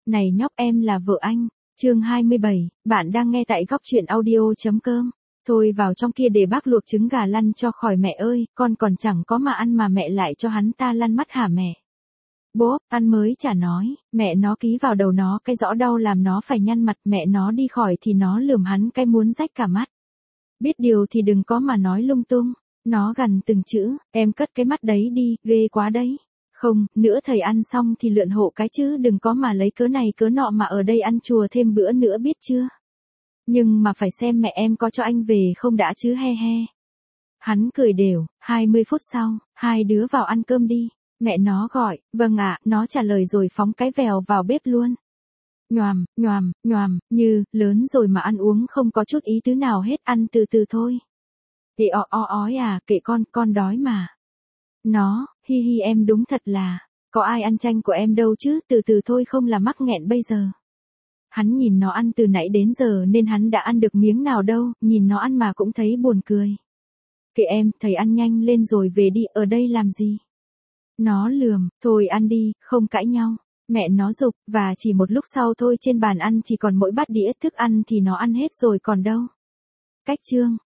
Này nhóc, em là vợ anh. Chương 27, bạn đang nghe tại góc truyện audio.com. Thôi vào trong kia để bác luộc trứng gà lăn cho khỏi mẹ ơi, con còn chẳng có mà ăn mà mẹ lại cho hắn ta lăn mắt hả mẹ? Bố, ăn mới chả nói, mẹ nó ký vào đầu nó cái rõ đau làm nó phải nhăn mặt, mẹ nó đi khỏi thì nó lườm hắn cái muốn rách cả mắt. Biết điều thì đừng có mà nói lung tung. Nó gằn từng chữ, em cất cái mắt đấy đi, ghê quá đấy. Không, nữa thầy ăn xong thì lượn hộ cái chứ đừng có mà lấy cớ này cớ nọ mà ở đây ăn chùa thêm bữa nữa biết chưa. Nhưng mà phải xem mẹ em có cho anh về không đã chứ he he. Hắn cười đều, 20 phút sau, hai đứa vào ăn cơm đi. Mẹ nó gọi, vâng ạ, nó trả lời rồi phóng cái vèo vào bếp luôn. Nhoàm, nhoàm, nhoàm, như, lớn rồi mà ăn uống không có chút ý tứ nào hết, ăn từ từ thôi. Thì ói à, kệ con đói mà. Nó, hi hi em đúng thật là, có ai ăn chanh của em đâu chứ, từ từ thôi không là mắc nghẹn bây giờ. Hắn nhìn nó ăn từ nãy đến giờ nên hắn đã ăn được miếng nào đâu, nhìn nó ăn mà cũng thấy buồn cười. Kệ em, thầy ăn nhanh lên rồi về đi, ở đây làm gì? Nó lườm, thôi ăn đi, không cãi nhau. Mẹ nó giục, và chỉ một lúc sau thôi trên bàn ăn chỉ còn mỗi bát đĩa thức ăn thì nó ăn hết rồi còn đâu. Cách chương